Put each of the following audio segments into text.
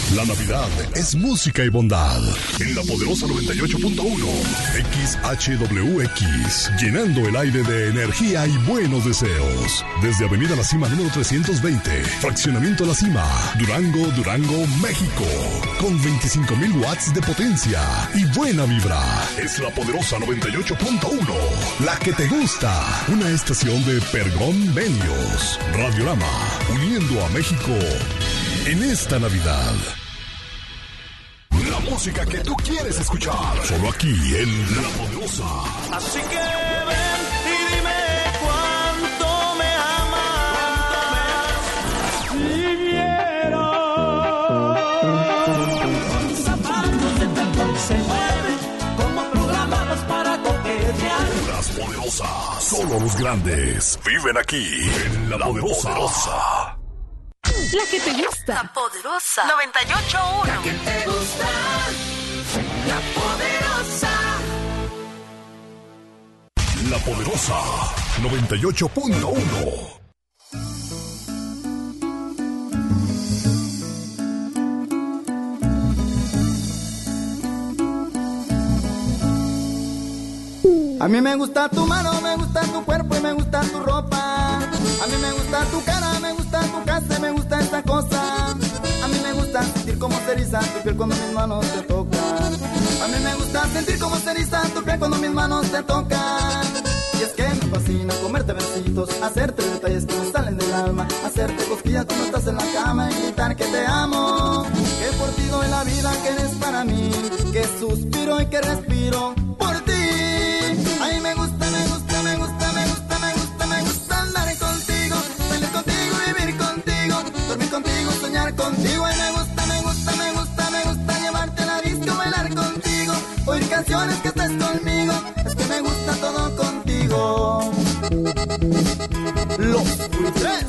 La Navidad es música y bondad. En la poderosa 98.1 XHWX, llenando el aire de energía y buenos deseos. Desde Avenida La Cima número 320, Fraccionamiento La Cima, Durango, Durango, México. Con 25,000 watts de potencia y buena vibra. Es la poderosa 98.1, la que te gusta. Una estación de Pergón Medios. Radiorama, uniendo a México en esta Navidad. La música que tú quieres escuchar, solo aquí en La Poderosa. Así que ven y dime cuánto me amas. Mis zapatos de tacón se mueven como programados para coquetear. Las Poderosas, solo los grandes viven aquí en La Poderosa. La que te gusta. La Poderosa 98.1. La que te gusta. La Poderosa. La Poderosa 98.1. A mí me gusta tu mano, me gusta tu cuerpo y me gusta tu ropa. A mí me gusta tu cara, me gusta tu casa, me gusta esta cosa. A mí me gusta sentir como se eriza tu piel cuando mis manos te tocan. A mí me gusta sentir como se eriza tu piel cuando mis manos te tocan. Y es que me fascina comerte besitos, hacerte detalles que me salen del alma, hacerte cosquillas cuando estás en la cama y gritar que te amo. Que por ti doy la vida, que eres para mí, que suspiro y que respiro por ti. A mí me gusta, me gusta, me gusta, me gusta, me gusta, me gusta andar contigo, salir contigo, vivir contigo, dormir contigo, soñar contigo. A mí me gusta, me gusta, me gusta, me gusta llevarte a la disco, bailar contigo, oír canciones que estés conmigo. Es que me gusta todo contigo. Los tres.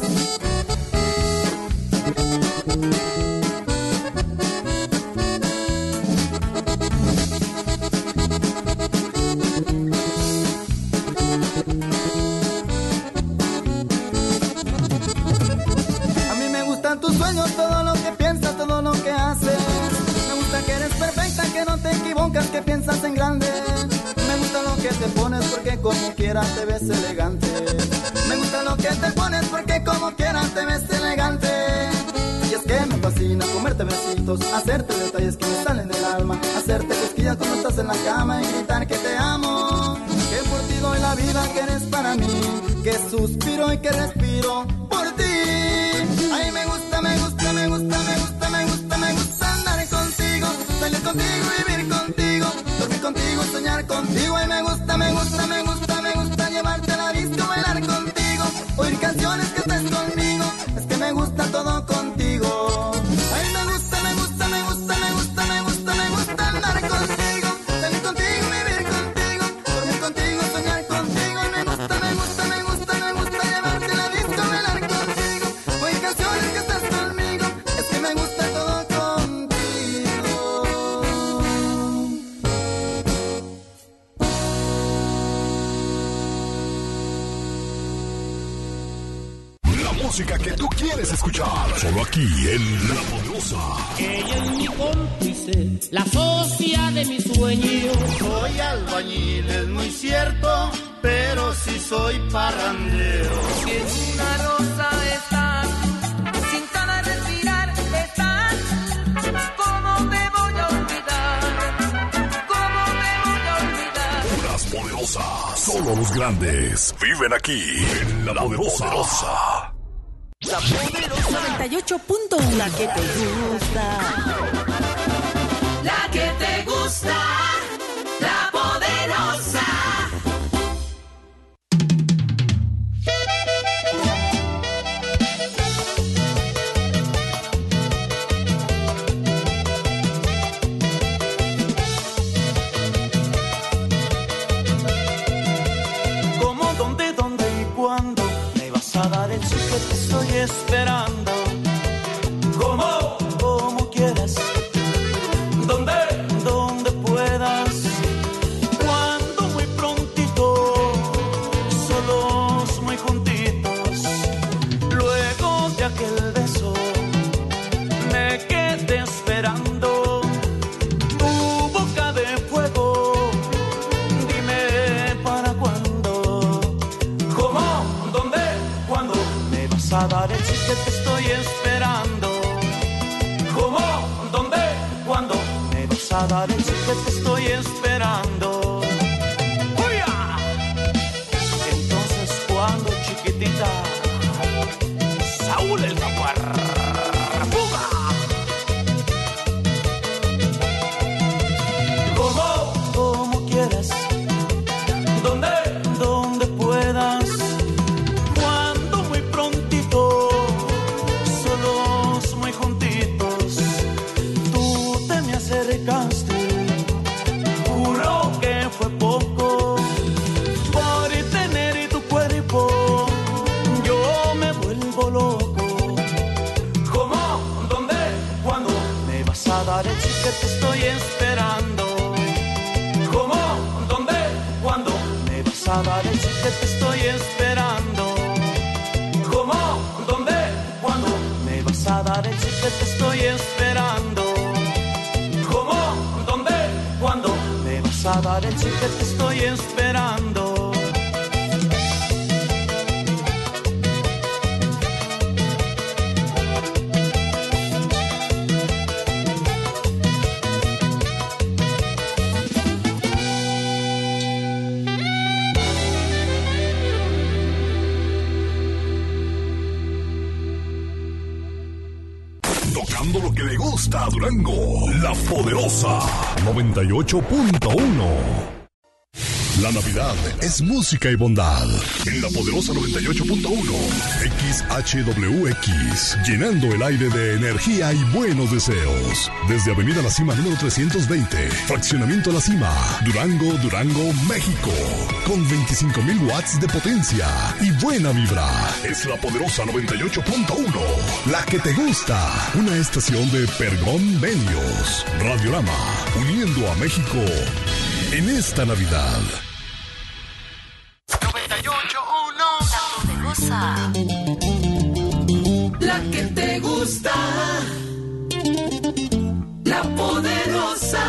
Tus sueños, todo lo que piensas, todo lo que haces. Me gusta que eres perfecta, que no te equivocas, que piensas en grande. Me gusta lo que te pones porque como quieras te ves elegante. Me gusta lo que te pones porque como quieras te ves elegante. Y es que me fascina comerte besitos, hacerte detalles que me salen del alma, hacerte cosquillas cuando estás en la cama y gritar que te amo. Que por ti doy la vida, que eres para mí, que suspiro y que respiro por ti. A mí me gusta, me gusta, me gusta, me gusta, me gusta, me gusta andar contigo, salir contigo, vivir contigo, dormir contigo, soñar contigo. A mí me gusta, me gusta, me gusta, me gusta llevarte a la disco, bailar contigo, oír canciones que estés conmigo. Es que me gusta todo contigo. A mí me gusta, me gusta, me gusta, me gusta, me gusta, me gusta andar contigo, salir contigo, vivir contigo, dormir contigo, soñar contigo. A mí me gusta, me gusta, me gusta, me gusta llevarte a la disco, bailar contigo, oír canciones que estás conmigo. Es que me gusta todo contigo. La música que tú quieres escuchar, solo aquí en La Poderosa. Ella es mi cómplice, la socia de mis sueños. Soy albañil, es muy cierto, pero sí soy parrandero. Si en una rosa estás, sin ganas de respirar estás, ¿cómo me voy a olvidar? ¿Cómo me voy a olvidar? Las Poderosas, solo los grandes viven aquí en La Poderosa. La Poderosa 98.1. La que te gusta. La que te gusta, La Poderosa. ¿Cómo, dónde y cuándo me vas a dar el sí que te estoy esperando? ¿Cómo quieras? ¿Dónde pueda a dar el sí que te estoy esperando. ¡Uya! Entonces cuando chiquitita, Saúl el jaguar, ¡fuga! Como quieras, donde puedas, cuando muy prontito, solos muy juntitos, tú te me acercaste, juro que fue poco, por tener tu cuerpo, yo me vuelvo loco. ¿Cómo? ¿Dónde? ¿Cuándo? Me vas a dar el sí que te estoy esperando. A dar el sí que te estoy esperando. ¿Cómo? ¿Dónde? ¿Cuándo? Me vas a dar el sí que te estoy esperando. ¿Cómo? ¿Dónde? ¿Cuándo? Me vas a dar el sí que te estoy esperando. Lo que le gusta a Durango, La Poderosa 98.1. La Navidad es música y bondad. En La Poderosa 98.1, XHWX, llenando el aire de energía y buenos deseos. Desde Avenida La Cima número 320, Fraccionamiento La Cima, Durango, Durango, México. Con 25,000 watts de potencia y buena vibra. Es La Poderosa 98.1, la que te gusta. Una estación de Pergón Medios, Radiorama, uniendo a México en esta Navidad. 98.1. La que te gusta, La Poderosa.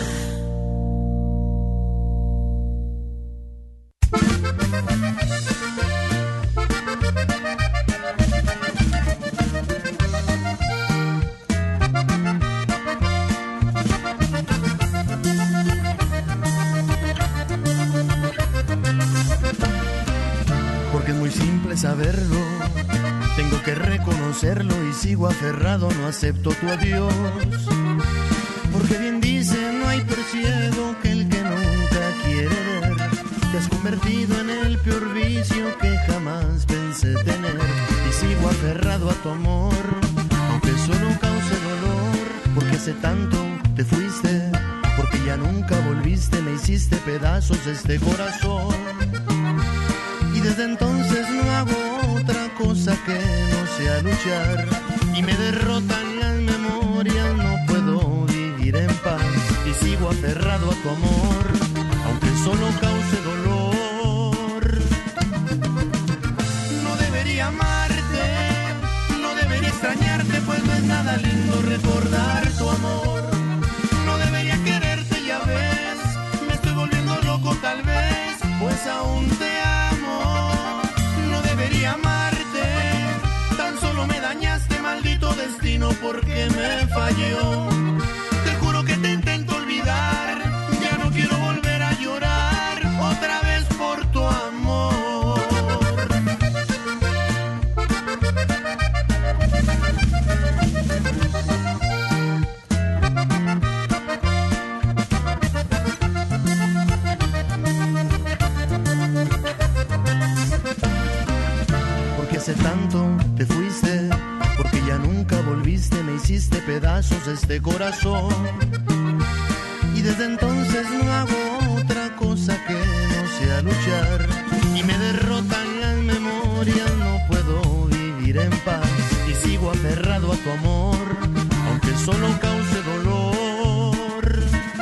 Porque es muy simple saberlo, tengo que reconocerlo y sigo aferrado, no acepto tu adiós. Porque bien dicen, no hay peor ciego que el que nunca quiere ver. Te has convertido en el peor vicio que jamás pensé tener. Y sigo aferrado a tu amor, aunque solo cause dolor. Porque hace tanto te fuiste, porque ya nunca volviste, me hiciste pedazos este corazón. Y desde entonces no hago otra cosa que no sea luchar. Y me derrotan las memorias, no puedo vivir en paz. Y sigo aferrado a tu amor, aunque solo cause dolor. No debería amarte, no debería extrañarte, pues no es nada lindo recordar tu amor. No debería quererte, ya ves, me estoy volviendo loco tal vez, pues aún te amo. No debería amarte, tan solo me dañaste, maldito destino, porque me falló. Te juro que te intento olvidar, ya no quiero volver a llorar otra vez por tu amor. Porque hace tanto te fuiste, porque ya nunca volviste, me hiciste pedazos este corazón. Y desde entonces no hago otra cosa que no sea luchar. Y me derrotan las memorias, no puedo vivir en paz. Y sigo aferrado a tu amor, aunque solo cause dolor.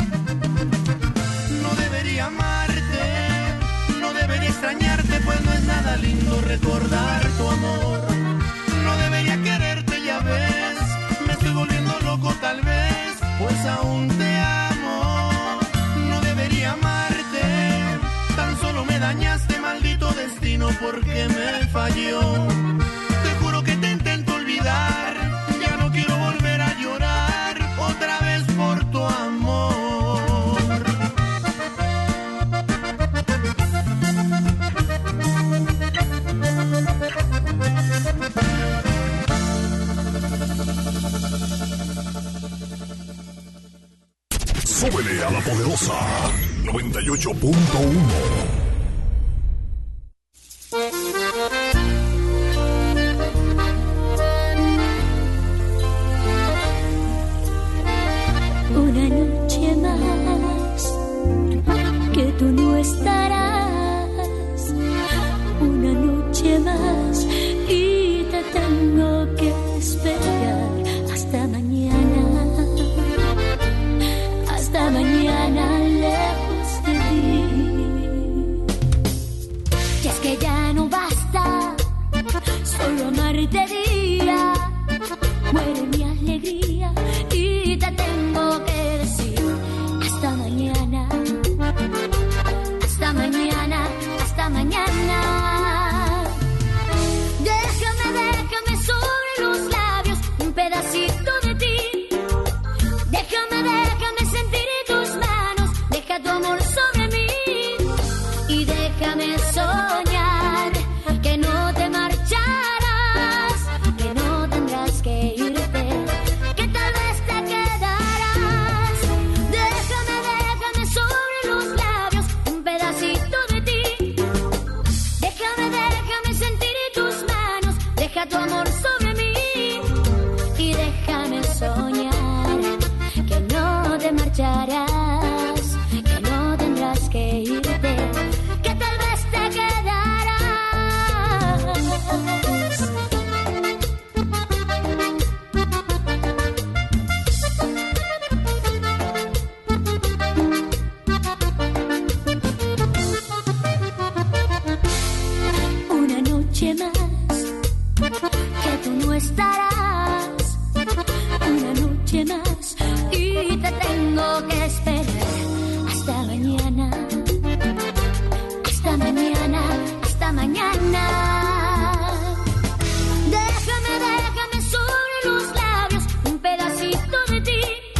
No debería amarte, no debería extrañarte, pues no es nada lindo recordar tu amor. No debería quererte, ya ves, me estoy volviendo loco tal vez, pues aún te amo. No debería amarte, tan solo me dañaste, maldito destino, porque me falló. Te juro que te intento olvidar, ya no quiero volver a llorar otra vez por tu amor. Súbele a la poderosa 98.1. Una noche más que tú no estarás, una noche más y te tengo que esperar hasta mañana lejos de ti. Y es que ya no basta solo amarte día, muere mi alegría y te tengo que decir hasta mañana, hasta mañana, hasta mañana. Déjame sobre los labios un pedacito de ti. Déjame sentir tus manos, deja tu amor sobre mí y déjame soñar que no te marcharás, que no tendrás que irte, que tal vez te quedarás. Déjame sobre los labios un pedacito de ti. Déjame sentir tus manos, deja tu amor sobre mí y déjame soñar que no te marcharás, que no tendrás que irte, que tal vez te quedarás. Una noche más que tú no estarás, una noche más y te tengo que esperar hasta mañana, hasta mañana, hasta mañana. Déjame sobre los labios un pedacito de ti.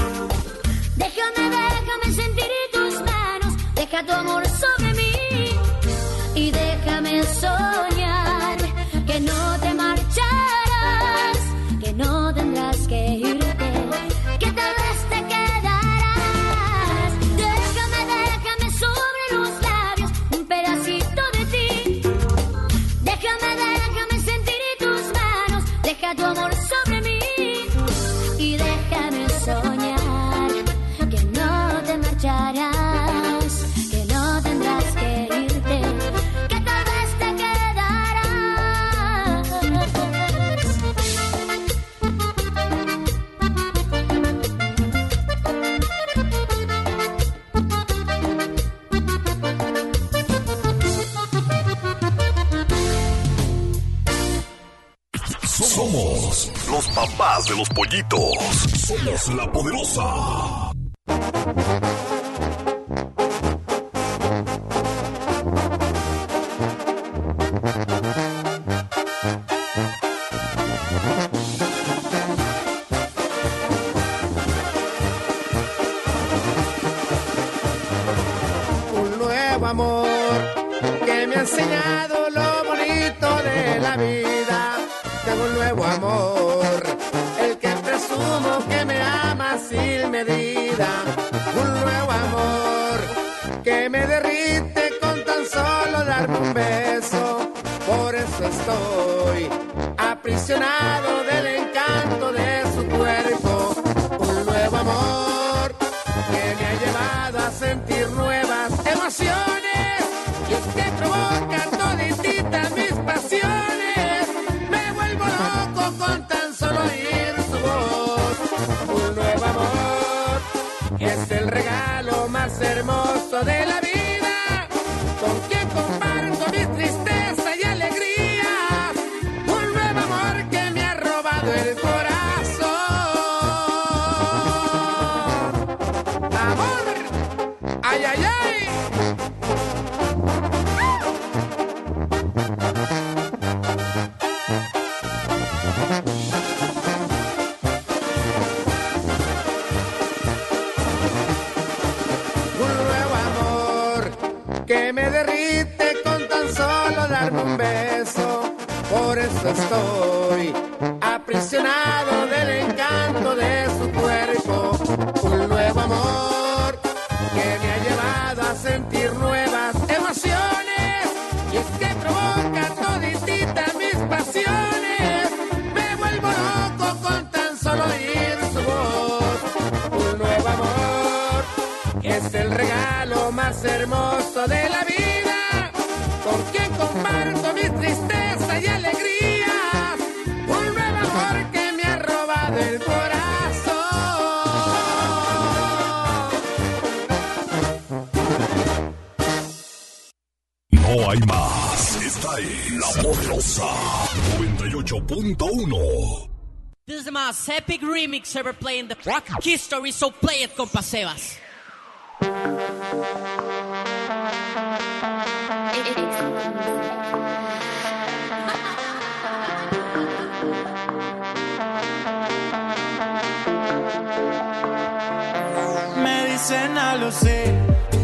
Déjame sentir tus manos, deja tu amor sobre mí y déjame soñar que no te marcharás, que no tendrás que irte, que tal vez te quedarás. Déjame sobre los labios un pedacito de ti. Déjame sentir tus manos, deja tu amor sobre mí y déjame soñar que no te marcharás, que no tendrás que irte, que tal vez te quedarás. Somos los papás de los pollitos. Somos la poderosa. Un nuevo amor que me ha enseñado lo bonito de la vida. Tengo un nuevo amor, el que presumo que me ama sin medida. Un nuevo amor que me derrite con tan solo darme un beso. Por eso estoy aprisionado del encanto de su cuerpo. Un nuevo amor que me ha llevado a sentir nuevas emociones y es que provoca todititas mis pasiones. Me vuelvo loco con tan solo oír su voz. Un nuevo amor es el regalo más hermoso de la vida, con quien comparto mi tristeza y alegría. Un nuevo amor que me ha robado el corazón. Amor, ay, ay, ay. Un nuevo amor que me derrite con tan solo darme un beso. Por eso estoy aprisionado del encanto de su cuerpo. Un nuevo amor es el regalo más hermoso de la vida, con quien comparto mi tristeza y alegría, un nuevo amor que me ha robado el corazón. No hay más. Esta es La Poderosa 98.1. This is the most epic remix ever played in the rock history, so play it, compa Sebas. Me dicen a lo sé.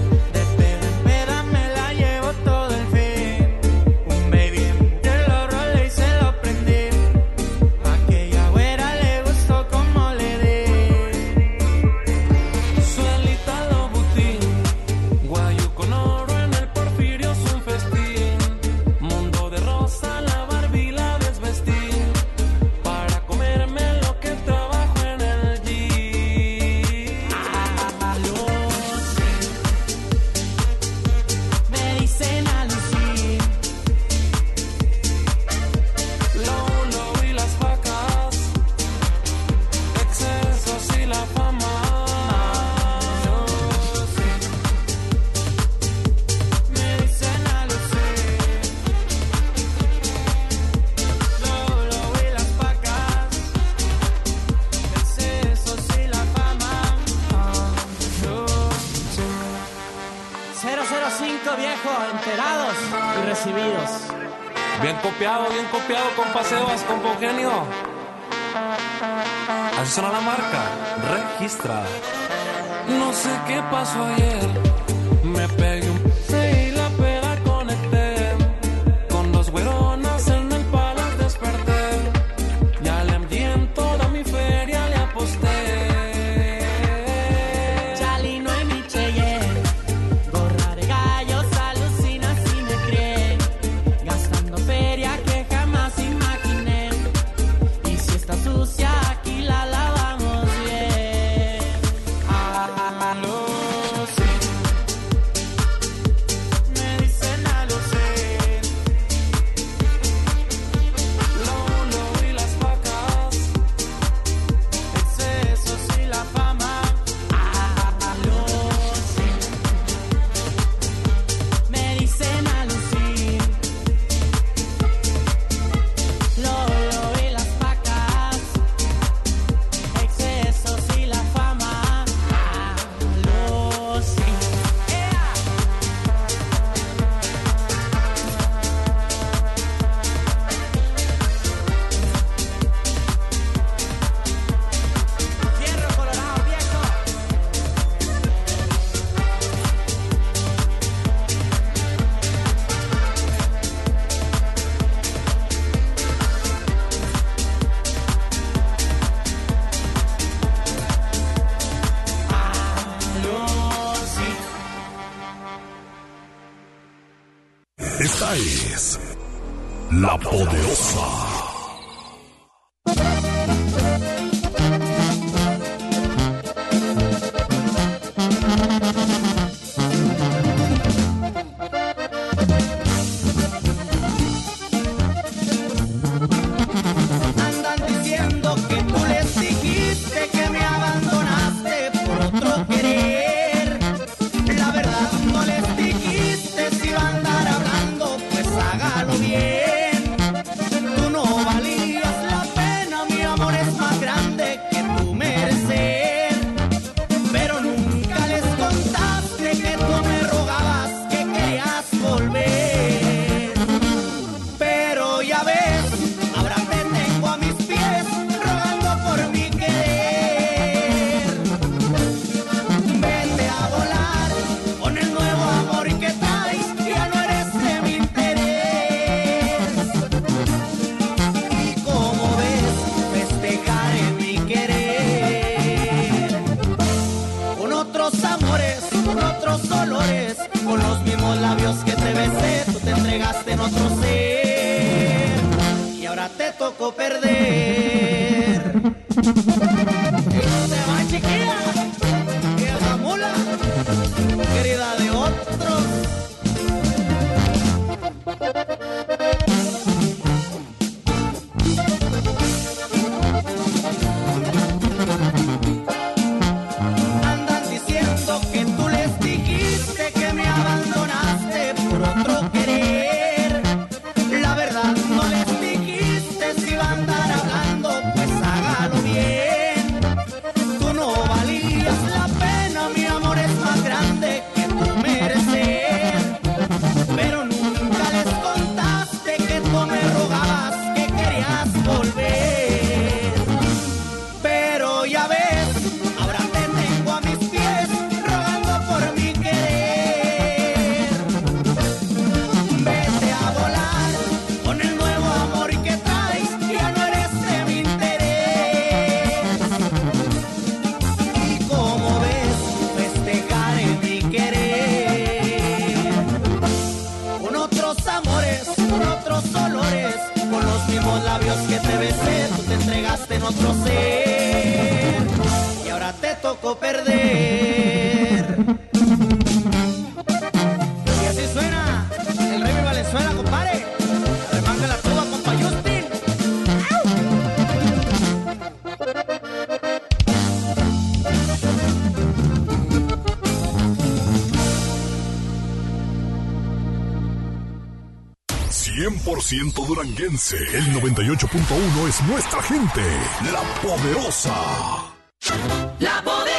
Bien copiado, compa Sebas, compa Eugenio. Así suena la marca, registra. No sé qué pasó ayer, me pegué un y la peda conecté. Con dos güeronas en el palace desperté. Ya le envié en toda mi feria, le aposté. Chalino y mi Cheyenne, gorra de gallos, alucina si me creen. Gastando feria que jamás imaginé. Y si está sucia, aquí la lavamos bien. A lo sé. Me dicen a lo sé. Lolo y las vacas, excesos y la fama. A lo sé. Me dicen a lo sí. Lolo y las vacas, excesos y la fama. A lo sí. Fierro colorado, viejo. Esta es La Poderosa. Andan diciendo que tú les dijiste que me abandonaste por otro querer. La verdad no les dijiste, si va a andar hablando, pues hágalo bien. Tú no valías la pena, mi amor es más grande que tu merecer. Pero nunca les contaste que tú me rogabas que querías volver. Pero ya ves, ahora te tengo a mis pies rogando por mi querer. Vete a volar con el nuevo amor que traes, ya no eres de mi interés. Y como ves, festejaré mi querer con otros amores, con otros olores, con los mismos labios que te besé, tú te entregaste en otro ser y ahora te tocó perder. Y no te va, chiquilla, vieja mula. otro ser y ahora te tocó perder. Y así suena el Rey Valenzuela, compadre. Remanga la tuba, compa Justin. 100% duranguense. El 98.1 es nuestra gente. La Poderosa. La Poderosa.